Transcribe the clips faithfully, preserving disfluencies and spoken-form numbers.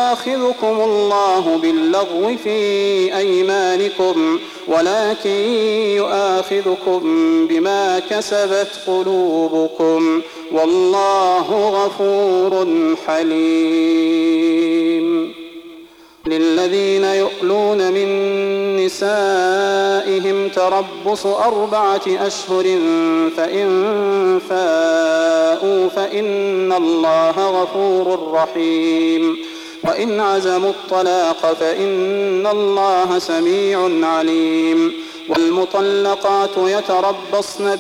يؤاخذكم الله باللغو في أيمانكم ولكن يؤاخذكم بما كسبت قلوبكم والله غفور حليم. للذين يؤلون من نسائهم تربص أربعة أشهر فإن فاءوا فإن الله غفور رحيم وإن عزموا الطلاق فإن الله سميع عليم. والمطلقات يتربصن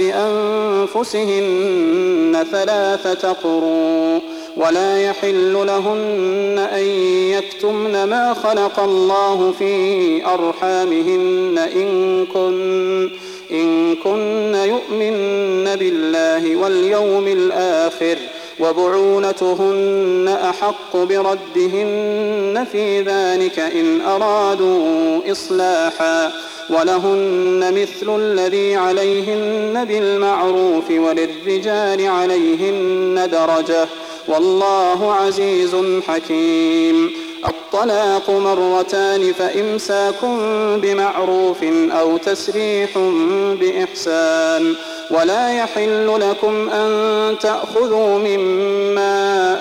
بأنفسهن ثلاثة قروء ولا يحل لهن أن يكتمن ما خلق الله في أرحامهن إن كن, إن كن يؤمن بالله واليوم الآخر وبعولتهن أحق بردهن في ذلك إن أرادوا إصلاحا ولهن مثل الذي عليهن بالمعروف وللرجال عليهن درجة والله عزيز حكيم. الطلاق مرتان فإمساك بمعروف أو تسريح بإحسان ولا يحل لكم أن تأخذوا مما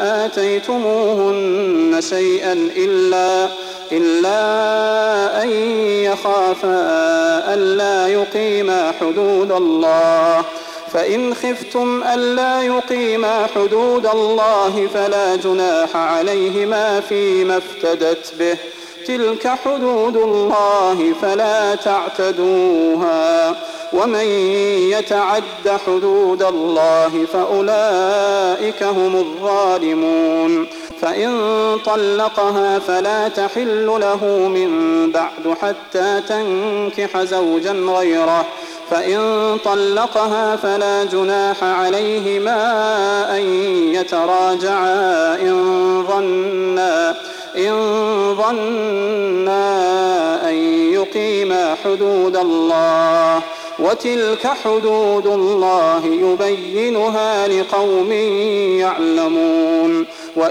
آتيتموهن شيئا إلا, إلا أن يخافا ألا يقيما حدود الله فإن خفتم ألا يقيما حدود الله فلا جناح عليهما فيما افتدت به تلك حدود الله فلا تعتدوها ومن يتعد حدود الله فأولئك هم الظالمون. فإن طلقها فلا تحل له من بعد حتى تنكح زوجا غيره فإن طلقها فلا جناح عليهما أن يتراجعا إن ظنا إن ظنا أن يقيما حدود الله وتلك حدود الله يبينها لقوم يعلمون.